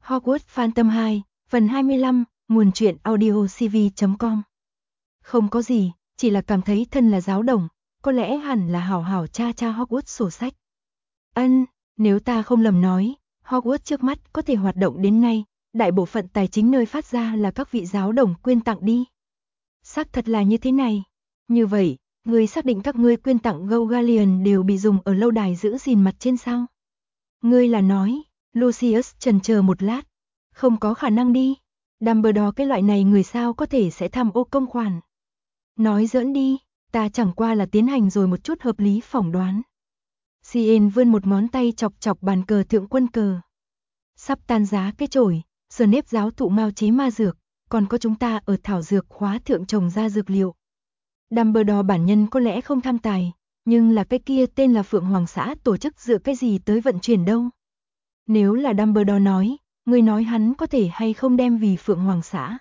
Hogwarts Phantom 2, phần 25, nguồn truyện audio cv.com. Không có gì, chỉ là cảm thấy thân là giáo đồng, có lẽ hẳn là hảo hảo tra Hogwarts sổ sách. Nếu ta không lầm nói, Hogwarts trước mắt có thể hoạt động đến nay, đại bộ phận tài chính nơi phát ra là các vị giáo đồng quyên tặng đi. Xác thật là như thế này. Như vậy, ngươi xác định các ngươi quyên tặng Gaugallion đều bị dùng ở lâu đài giữ gìn mặt trên sao? Ngươi là nói, Lucius chần chờ một lát. Không có khả năng đi. Dumbledore cái loại này người sao có thể sẽ tham ô công khoản. Nói giỡn đi, ta chẳng qua là tiến hành rồi một chút hợp lý phỏng đoán. Cien vươn một ngón tay chọc chọc bàn cờ thượng quân cờ. Sắp tan giá cái chổi, Snape giáo thụ mao chế ma dược, còn có chúng ta ở thảo dược khóa thượng trồng ra dược liệu. Dumbledore bản nhân có lẽ không tham tài, nhưng là cái kia tên là Phượng Hoàng xã tổ chức dựa cái gì tới vận chuyển đâu. Nếu là Dumbledore nói, người nói hắn có thể hay không đem vì Phượng Hoàng xã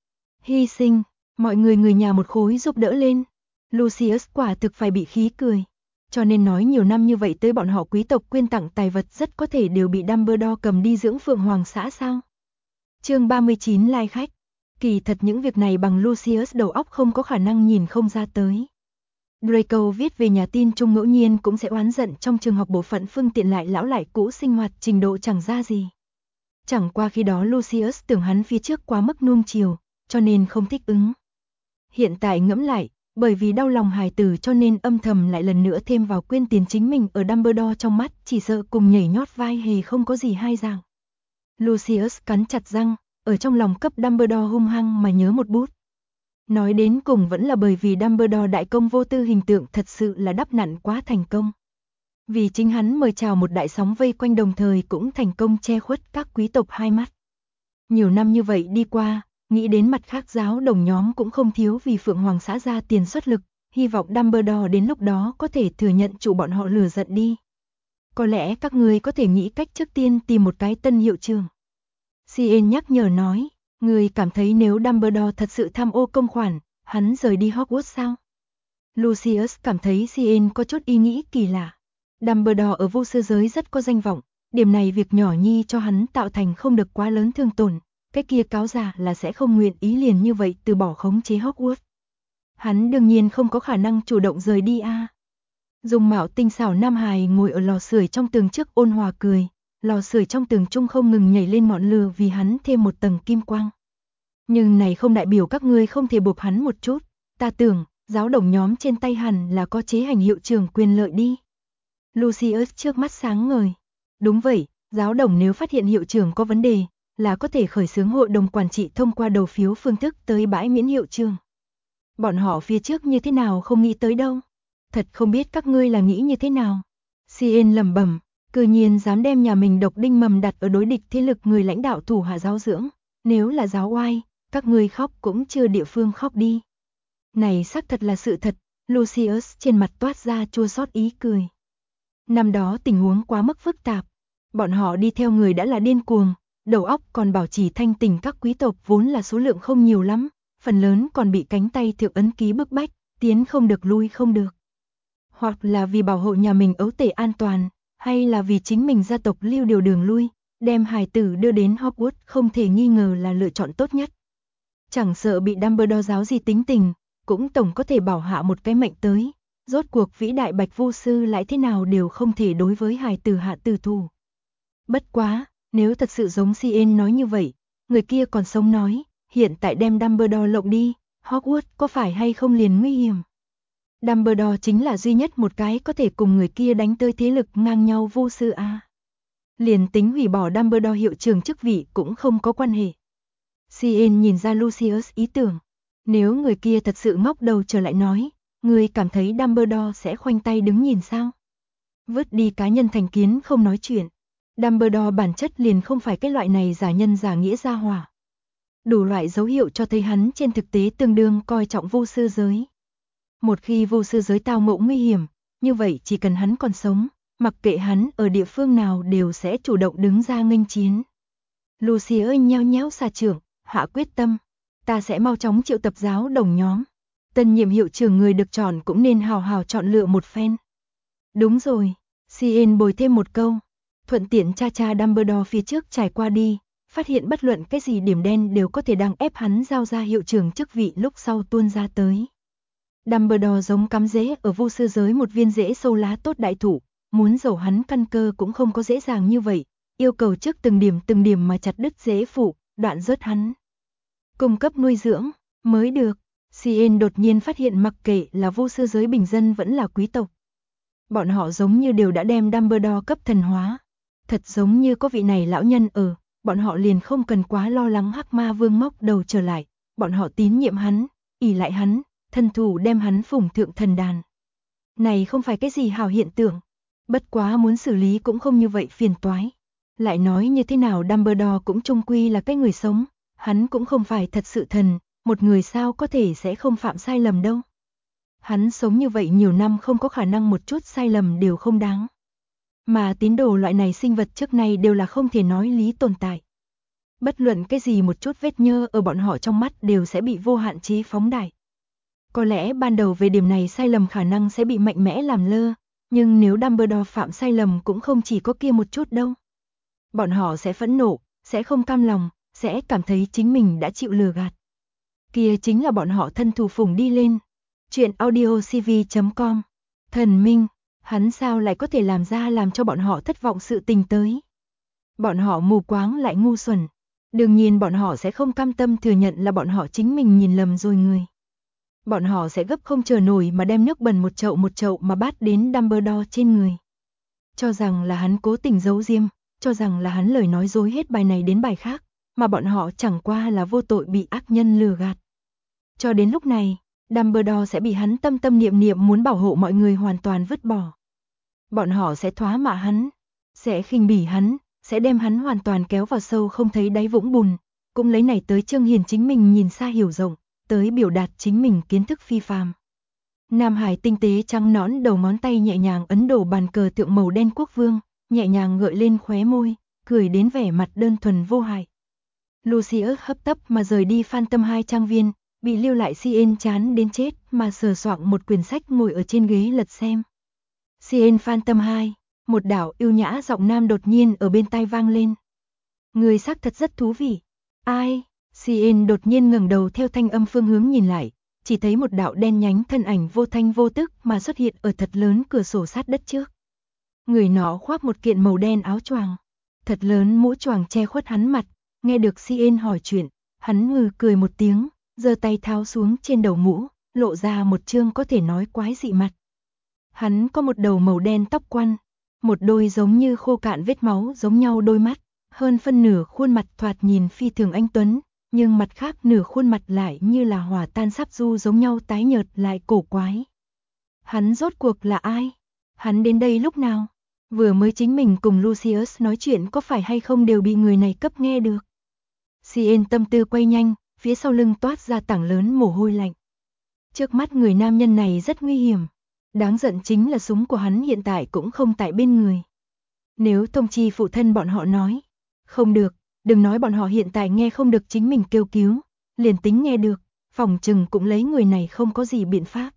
hy sinh, mọi người nhà một khối giúp đỡ lên. Lucius quả thực phải bị khí cười. Cho nên nói nhiều năm như vậy tới bọn họ quý tộc quyên tặng tài vật rất có thể đều bị Dumbledore cầm đi dưỡng Phượng Hoàng xã sao. Chương 39 lai khách. Kỳ thật những việc này bằng Lucius đầu óc không có khả năng nhìn không ra tới. Draco viết về nhà tin chung ngẫu nhiên cũng sẽ oán giận trong trường học bộ phận phương tiện lại lão lại cũ sinh hoạt trình độ chẳng ra gì. Chẳng qua khi đó Lucius tưởng hắn phía trước quá mức nuông chiều, cho nên không thích ứng. Hiện tại ngẫm lại, bởi vì đau lòng hài tử cho nên âm thầm lại lần nữa thêm vào quyên tiền chính mình ở Dumbledore trong mắt chỉ sợ cùng nhảy nhót vai hề không có gì hai dạng. Lucius cắn chặt răng, ở trong lòng cấp Dumbledore hung hăng mà nhớ một bút. Nói đến cùng vẫn là bởi vì Dumbledore đại công vô tư hình tượng thật sự là đắp nặn quá thành công. Vì chính hắn mời chào một đại sóng vây quanh đồng thời cũng thành công che khuất các quý tộc hai mắt. Nhiều năm như vậy đi qua, nghĩ đến mặt khác giáo đồng nhóm cũng không thiếu vì Phượng Hoàng xã ra tiền xuất lực, hy vọng Dumbledore đến lúc đó có thể thừa nhận chủ bọn họ lừa giận đi. Có lẽ các ngươi có thể nghĩ cách trước tiên tìm một cái tân hiệu trưởng. Cien nhắc nhở nói, người cảm thấy nếu Dumbledore thật sự tham ô công khoản, hắn rời đi Hogwarts sao? Lucius cảm thấy Cien có chút ý nghĩ kỳ lạ. Dumbledore ở vô sư giới rất có danh vọng, điểm này việc nhỏ nhi cho hắn tạo thành không được quá lớn thương tổn, cái kia cáo giả là sẽ không nguyện ý liền như vậy từ bỏ khống chế Hogwarts. Hắn đương nhiên không có khả năng chủ động rời đi a. Dung mạo tinh xảo nam hài ngồi ở lò sưởi trong tường trước ôn hòa cười, lò sưởi trong tường trung không ngừng nhảy lên ngọn lửa vì hắn thêm một tầng kim quang. Nhưng này không đại biểu các ngươi không thể buộc hắn một chút, ta tưởng, giáo đồng nhóm trên tay hẳn là có chế hành hiệu trưởng quyền lợi đi. Lucius trước mắt sáng ngời. Đúng vậy, giáo đồng nếu phát hiện hiệu trưởng có vấn đề, là có thể khởi xướng hội đồng quản trị thông qua đầu phiếu phương thức tới bãi miễn hiệu trưởng. Bọn họ phía trước như thế nào không nghĩ tới đâu. Thật không biết các ngươi là nghĩ như thế nào. Cien lẩm bẩm, cư nhiên dám đem nhà mình độc đinh mầm đặt ở đối địch thế lực người lãnh đạo thủ hạ giáo dưỡng. Nếu là giáo oai, các ngươi khóc cũng chưa địa phương khóc đi. Này xác thật là sự thật, Lucius trên mặt toát ra chua xót ý cười. Năm đó tình huống quá mức phức tạp, bọn họ đi theo người đã là điên cuồng, đầu óc còn bảo trì thanh tỉnh các quý tộc vốn là số lượng không nhiều lắm, phần lớn còn bị cánh tay thượng ấn ký bức bách, tiến không được lui không được. Hoặc là vì bảo hộ nhà mình ấu tể an toàn, hay là vì chính mình gia tộc lưu điều đường lui, đem hài tử đưa đến Hogwarts không thể nghi ngờ là lựa chọn tốt nhất. Chẳng sợ bị Dumbledore giáo gì tính tình, cũng tổng có thể bảo hạ một cái mệnh tới. Rốt cuộc vĩ đại Bạch Vô Sư lại thế nào đều không thể đối với hài tử hạ tử thủ. Bất quá, nếu thật sự giống Cien nói như vậy, người kia còn sống nói, hiện tại đem Dumbledore lộng đi, Hogwarts có phải hay không liền nguy hiểm. Dumbledore chính là duy nhất một cái có thể cùng người kia đánh tới thế lực ngang nhau vô sư a. Liền tính hủy bỏ Dumbledore hiệu trưởng chức vị cũng không có quan hệ. Cien nhìn ra Lucius ý tưởng, nếu người kia thật sự ngóc đầu trở lại nói, người cảm thấy Dumbledore sẽ khoanh tay đứng nhìn sao? Vứt đi cá nhân thành kiến không nói chuyện. Dumbledore bản chất liền không phải cái loại này giả nhân giả nghĩa gia hỏa. Đủ loại dấu hiệu cho thấy hắn trên thực tế tương đương coi trọng vô sư giới. Một khi vô sư giới tao ngộ nguy hiểm, như vậy chỉ cần hắn còn sống, mặc kệ hắn ở địa phương nào đều sẽ chủ động đứng ra nghênh chiến. Lucius nheo nhéo xà trưởng, hạ quyết tâm, ta sẽ mau chóng triệu tập giáo đồng nhóm. Tân nhiệm hiệu trưởng người được chọn cũng nên hào hào chọn lựa một phen. Đúng rồi, Cien bồi thêm một câu, thuận tiện cha Dumbledore phía trước trải qua đi, phát hiện bất luận cái gì điểm đen đều có thể đang ép hắn giao ra hiệu trưởng chức vị lúc sau tuôn ra tới. Dumbledore giống cắm rễ ở vô sư giới một viên rễ sâu lá tốt đại thụ, muốn dầu hắn căn cơ cũng không có dễ dàng như vậy, yêu cầu trước từng điểm mà chặt đứt rễ phụ, đoạn rớt hắn. Cung cấp nuôi dưỡng, mới được. Cien đột nhiên phát hiện mặc kệ là vô sư giới bình dân vẫn là quý tộc. Bọn họ giống như đều đã đem Dumbledore cấp thần hóa. Thật giống như có vị này lão nhân ở, bọn họ liền không cần quá lo lắng Hắc Ma Vương móc đầu trở lại, bọn họ tín nhiệm hắn, ỷ lại hắn, thân thủ đem hắn phủng thượng thần đàn. Này không phải cái gì hảo hiện tượng, bất quá muốn xử lý cũng không như vậy phiền toái. Lại nói như thế nào Dumbledore cũng chung quy là cái người sống, hắn cũng không phải thật sự thần, một người sao có thể sẽ không phạm sai lầm đâu. Hắn sống như vậy nhiều năm không có khả năng một chút sai lầm đều không đáng. Mà tín đồ loại này sinh vật trước nay đều là không thể nói lý tồn tại. Bất luận cái gì một chút vết nhơ ở bọn họ trong mắt đều sẽ bị vô hạn chế phóng đại. Có lẽ ban đầu về điểm này sai lầm khả năng sẽ bị mạnh mẽ làm lơ, nhưng nếu Dumbledore phạm sai lầm cũng không chỉ có kia một chút đâu. Bọn họ sẽ phẫn nộ, sẽ không cam lòng, sẽ cảm thấy chính mình đã chịu lừa gạt. Kia chính là bọn họ thân thù phủng đi lên. Chuyện audiocv.com. Thần minh, hắn sao lại có thể làm ra làm cho bọn họ thất vọng sự tình tới. Bọn họ mù quáng lại ngu xuẩn. Đương nhiên bọn họ sẽ không cam tâm thừa nhận là bọn họ chính mình nhìn lầm rồi người. Bọn họ sẽ gấp không chờ nổi mà đem nước bẩn một chậu mà bát đến Dumbledore trên người. Cho rằng là hắn cố tình giấu diêm, cho rằng là hắn lời nói dối hết bài này đến bài khác, mà bọn họ chẳng qua là vô tội bị ác nhân lừa gạt. Cho đến lúc này, Dumbledore sẽ bị hắn tâm tâm niệm niệm muốn bảo hộ mọi người hoàn toàn vứt bỏ. Bọn họ sẽ thoá mạ hắn, sẽ khinh bỉ hắn, sẽ đem hắn hoàn toàn kéo vào sâu không thấy đáy vũng bùn, cũng lấy này tới trương hiền chính mình nhìn xa hiểu rộng, tới biểu đạt chính mình kiến thức phi phàm. Nam Hải tinh tế trắng nõn đầu ngón tay nhẹ nhàng ấn đổ bàn cờ tượng màu đen quốc vương, nhẹ nhàng gợi lên khóe môi, cười đến vẻ mặt đơn thuần vô hại. Lucius hấp tấp mà rời đi Phantom 2 trang viên, bị lưu lại Cien chán đến chết mà sờ soạng một quyển sách ngồi ở trên ghế lật xem. Cien Phantom 2, một đạo yêu nhã giọng nam đột nhiên ở bên tai vang lên. Người xác thật rất thú vị. Ai? Cien đột nhiên ngẩng đầu theo thanh âm phương hướng nhìn lại, chỉ thấy một đạo đen nhánh thân ảnh vô thanh vô tức mà xuất hiện ở thật lớn cửa sổ sát đất trước. Người nó khoác một kiện màu đen áo choàng, thật lớn mũ choàng che khuất hắn mặt, nghe được Cien hỏi chuyện, hắn cười một tiếng, giơ tay tháo xuống trên đầu mũ, lộ ra một trương có thể nói quái dị mặt. Hắn có một đầu màu đen tóc quăn, một đôi giống như khô cạn vết máu giống nhau đôi mắt, hơn phân nửa khuôn mặt thoạt nhìn phi thường anh tuấn, nhưng mặt khác nửa khuôn mặt lại như là hỏa tan sắp du giống nhau tái nhợt lại cổ quái. Hắn rốt cuộc là ai? Hắn đến đây lúc nào? Vừa mới chính mình cùng Lucius nói chuyện có phải hay không đều bị người này cấp nghe được. Cien tâm tư quay nhanh, phía sau lưng toát ra tảng lớn mồ hôi lạnh. Trước mắt người nam nhân này rất nguy hiểm. Đáng giận chính là súng của hắn hiện tại cũng không tại bên người. Nếu thông chi phụ thân bọn họ nói, không được, đừng nói bọn họ hiện tại nghe không được chính mình kêu cứu, liền tính nghe được, phòng trừng cũng lấy người này không có gì biện pháp.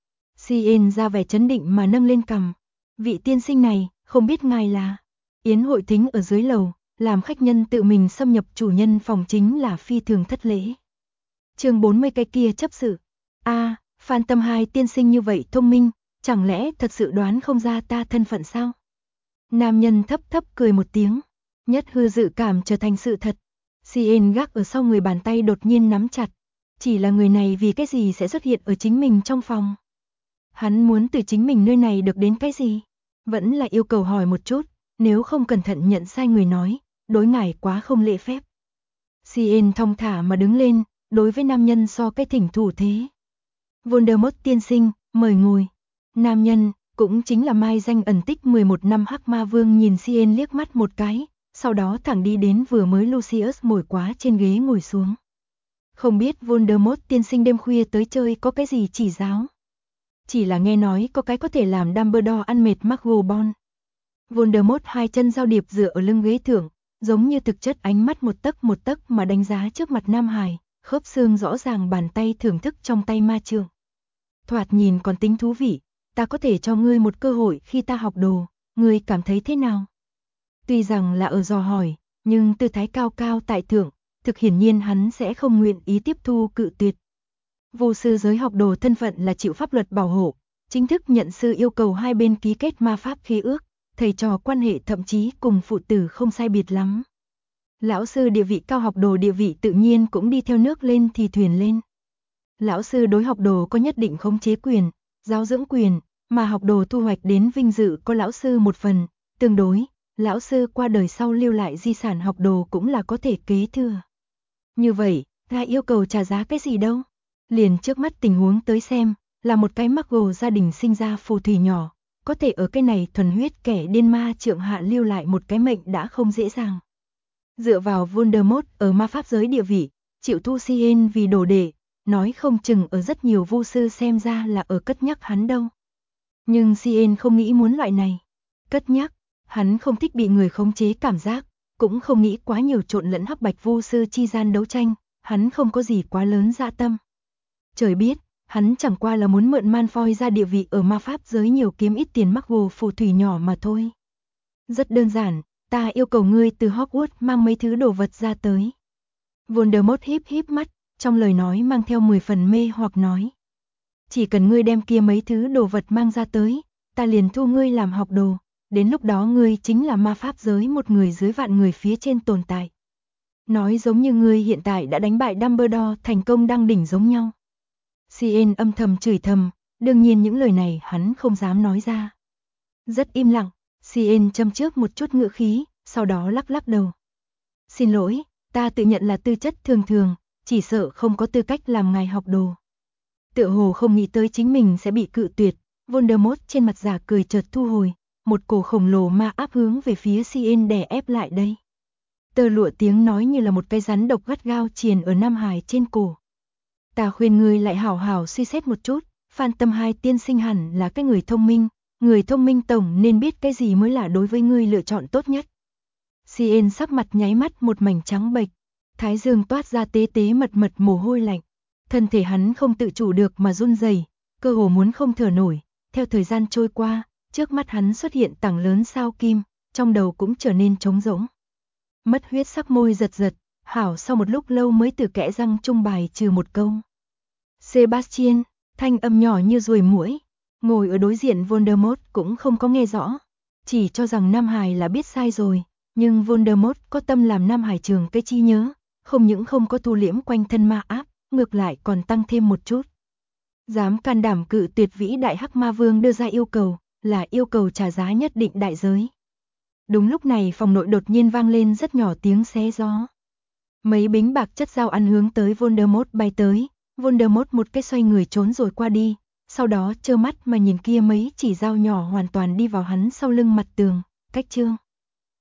Cien ra vẻ chấn định mà nâng lên cằm. Vị tiên sinh này, không biết ngài là. Yến hội thính ở dưới lầu, làm khách nhân tự mình xâm nhập chủ nhân phòng chính là phi thường thất lễ. Chương 40 cái kia chấp sự. Phantom 2 tiên sinh như vậy thông minh, chẳng lẽ thật sự đoán không ra ta thân phận sao? Nam nhân thấp thấp cười một tiếng, nhất hư dự cảm trở thành sự thật. Cien gác ở sau người bàn tay đột nhiên nắm chặt, chỉ là người này vì cái gì sẽ xuất hiện ở chính mình trong phòng? Hắn muốn từ chính mình nơi này được đến cái gì? Vẫn là yêu cầu hỏi một chút, nếu không cẩn thận nhận sai người nói, đối ngài quá không lễ phép. Cien thong thả mà đứng lên, đối với nam nhân so cái thỉnh thủ thế. Voldemort tiên sinh, mời ngồi. Nam nhân, cũng chính là mai danh ẩn tích 11 năm Hắc Ma Vương nhìn Cien liếc mắt một cái, sau đó thẳng đi đến vừa mới Lucius ngồi quá trên ghế ngồi xuống. Không biết Voldemort tiên sinh đêm khuya tới chơi có cái gì chỉ giáo? Chỉ là nghe nói có cái có thể làm Dumbledore ăn mệt McGonagall. Voldemort hai chân giao điệp dựa ở lưng ghế thượng, giống như thực chất ánh mắt một tấc mà đánh giá trước mặt Nam Hải, khớp xương rõ ràng bàn tay thưởng thức trong tay ma trượng. Thoạt nhìn còn tính thú vị, ta có thể cho ngươi một cơ hội khi ta học đồ, ngươi cảm thấy thế nào? Tuy rằng là ở dò hỏi, nhưng tư thái cao cao tại thượng, thực hiển nhiên hắn sẽ không nguyện ý tiếp thu cự tuyệt. Vô sư giới học đồ thân phận là chịu pháp luật bảo hộ, chính thức nhận sư yêu cầu hai bên ký kết ma pháp khế ước, thầy trò quan hệ thậm chí cùng phụ tử không sai biệt lắm. Lão sư địa vị cao, học đồ địa vị tự nhiên cũng đi theo nước lên thì thuyền lên. Lão sư đối học đồ có nhất định khống chế quyền, giáo dưỡng quyền, mà học đồ thu hoạch đến vinh dự có lão sư một phần, tương đối, lão sư qua đời sau lưu lại di sản học đồ cũng là có thể kế thừa. Như vậy, lại yêu cầu trả giá cái gì đâu? Liền trước mắt tình huống tới xem, là một cái mắc gồ gia đình sinh ra phù thủy nhỏ, có thể ở cái này thuần huyết kẻ điên ma trượng hạ lưu lại một cái mệnh đã không dễ dàng. Dựa vào Voldemort ở ma pháp giới địa vị, chịu thu Cien vì đồ đệ, nói không chừng ở rất nhiều vu sư xem ra là ở cất nhắc hắn đâu. Nhưng Cien không nghĩ muốn loại này. Cất nhắc, hắn không thích bị người khống chế cảm giác, cũng không nghĩ quá nhiều trộn lẫn hắc bạch vu sư chi gian đấu tranh, hắn không có gì quá lớn dạ tâm. Trời biết, hắn chẳng qua là muốn mượn Malfoy ra địa vị ở ma pháp giới nhiều kiếm ít tiền mắc gồ phù thủy nhỏ mà thôi. Rất đơn giản, ta yêu cầu ngươi từ Hogwarts mang mấy thứ đồ vật ra tới. Voldemort híp híp mắt, trong lời nói mang theo 10 phần mê hoặc nói. Chỉ cần ngươi đem kia mấy thứ đồ vật mang ra tới, ta liền thu ngươi làm học đồ, đến lúc đó ngươi chính là ma pháp giới một người dưới vạn người phía trên tồn tại. Nói giống như ngươi hiện tại đã đánh bại Dumbledore thành công đăng đỉnh giống nhau. Cien âm thầm chửi thầm, đương nhiên những lời này hắn không dám nói ra. Rất im lặng, Cien châm trước một chút ngữ khí, sau đó lắc lắc đầu. Xin lỗi, ta tự nhận là tư chất thường thường, chỉ sợ không có tư cách làm ngài học đồ. Tựa hồ không nghĩ tới chính mình sẽ bị cự tuyệt, Voldemort trên mặt giả cười chợt thu hồi, một cổ khổng lồ ma áp hướng về phía Cien đè ép lại đây. Tơ lụa tiếng nói như là một cái rắn độc gắt gao triền ở Nam Hải trên cổ. Ta khuyên ngươi lại hảo hảo suy xét một chút, Phan Tâm Hai tiên sinh hẳn là cái người thông minh tổng nên biết cái gì mới là đối với ngươi lựa chọn tốt nhất. Cien sắc mặt nháy mắt một mảnh trắng bệch, thái dương toát ra tế tế mật mật mồ hôi lạnh, thân thể hắn không tự chủ được mà run rẩy, cơ hồ muốn không thở nổi. Theo thời gian trôi qua, trước mắt hắn xuất hiện tảng lớn sao kim, trong đầu cũng trở nên trống rỗng. Mất huyết sắc môi giật giật, hảo sau một lúc lâu mới từ kẽ răng trung bài trừ một câu. Sebastian, thanh âm nhỏ như ruồi muỗi, ngồi ở đối diện Voldemort cũng không có nghe rõ, chỉ cho rằng Nam Hải là biết sai rồi, nhưng Voldemort có tâm làm Nam Hải trường cái chi nhớ, không những không có thu liễm quanh thân ma áp, ngược lại còn tăng thêm một chút. Dám can đảm cự tuyệt vĩ đại hắc ma vương đưa ra yêu cầu, là yêu cầu trả giá nhất định đại giới. Đúng lúc này phòng nội đột nhiên vang lên rất nhỏ tiếng xé gió. Mấy bính bạc chất dao ăn hướng tới Voldemort bay tới, Voldemort một cái xoay người trốn rồi qua đi, sau đó trơ mắt mà nhìn kia mấy chỉ dao nhỏ hoàn toàn đi vào hắn sau lưng mặt tường, cách chương.